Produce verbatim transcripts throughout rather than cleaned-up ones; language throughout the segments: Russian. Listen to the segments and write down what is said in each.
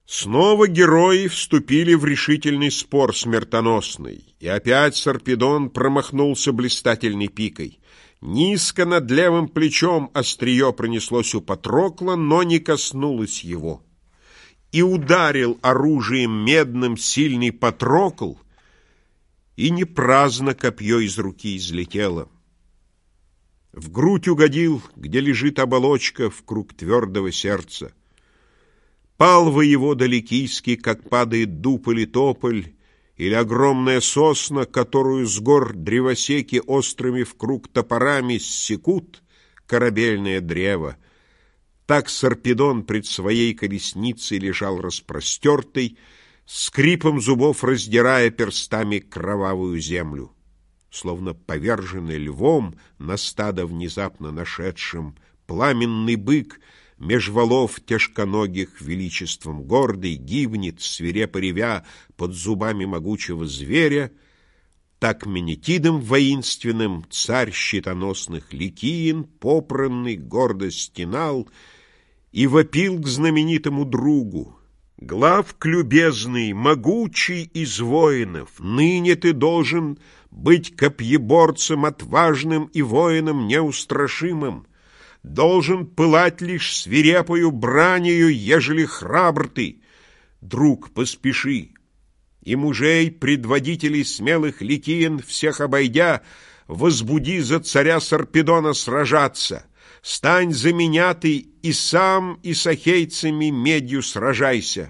Снова герои вступили в решительный спор смертоносный, и опять Сарпедон промахнулся блистательной пикой. Низко над левым плечом острие пронеслось у Патрокла, но не коснулось его. И ударил оружием медным сильный Патрокл, и не праздно копье из руки излетело. В грудь угодил, где лежит оболочка, в круг твердого сердца. Пал воевода Ликийский, как падает дуб или тополь, или огромная сосна, которую с гор древосеки острыми в круг топорами ссекут корабельное древо. Так Сарпедон пред своей колесницей лежал распростертый, скрипом зубов раздирая перстами кровавую землю. Словно поверженный львом на стадо внезапно нашедшим, пламенный бык меж валов тяжконогих величеством гордый гибнет, свирепо ревя под зубами могучего зверя, так Менетидом воинственным царь щитоносных Ликиин, попранный, гордо стенал и вопил к знаменитому другу: «Главк любезный, могучий из воинов, ныне ты должен быть копьеборцем отважным и воином неустрашимым, должен пылать лишь свирепою бранию, ежели храбр ты. Друг, поспеши, и мужей, предводителей смелых Ликиен, всех обойдя, возбуди за царя Сарпедона сражаться. Стань за меня ты и сам, и с ахейцами медью сражайся.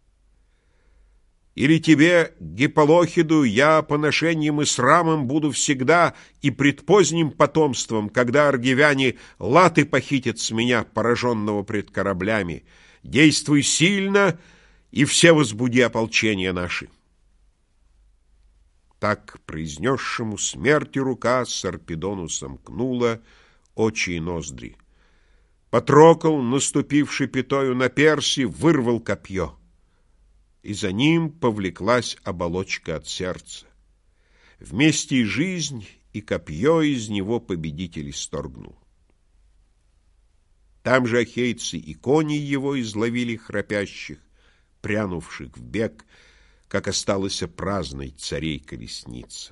Или тебе, Гиполохиду, я поношением и срамом буду всегда и пред поздним потомством, когда аргивяне латы похитят с меня, пораженного пред кораблями. Действуй сильно, и все возбуди ополчения наши». Так произнесшему смерти рука Сарпедону сомкнула очи и ноздри. Патрокл, наступивший пятою на перси, вырвал копье, и за ним повлеклась оболочка от сердца. Вместе и жизнь, и копье из него победитель исторгнул. Там же ахейцы и кони его изловили храпящих, прянувших в бег, как осталась праздной царей колесница.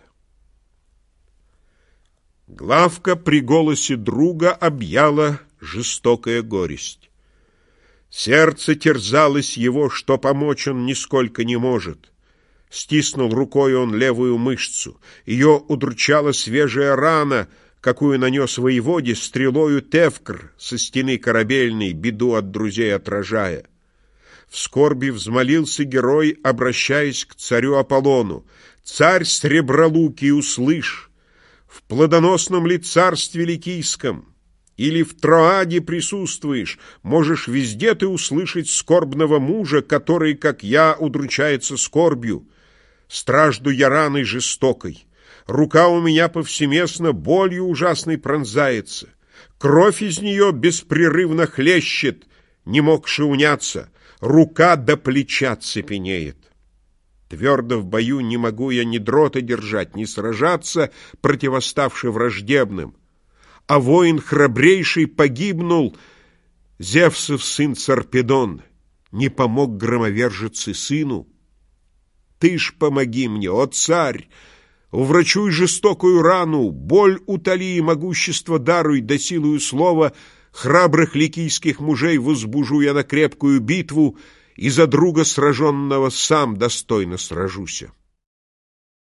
Главка при голосе друга объяла жестокая горесть. Сердце терзалось его, что помочь он нисколько не может. Стиснул рукой он левую мышцу. Ее удручала свежая рана, какую нанес воеводе стрелою Тевкр со стены корабельной, беду от друзей отражая. В скорби взмолился герой, обращаясь к царю Аполлону: «Царь сребролукий, услышь! В плодоносном ли царстве ликийском или в Троаде присутствуешь, можешь везде ты услышать скорбного мужа, который, как я, удручается скорбью. Стражду я раной жестокой, рука у меня повсеместно болью ужасной пронзается, кровь из нее беспрерывно хлещет, не могши уняться, рука до плеча цепенеет. Твердо в бою не могу я ни дрота держать, ни сражаться, противоставши враждебным. А воин храбрейший погибнул, Зевсов сын Сарпедон, не помог громовержице сыну. Ты ж помоги мне, о царь, уврачуй жестокую рану, боль утоли и могущество даруй, да силою слова храбрых ликийских мужей возбужу я на крепкую битву, и за друга сраженного сам достойно сражуся.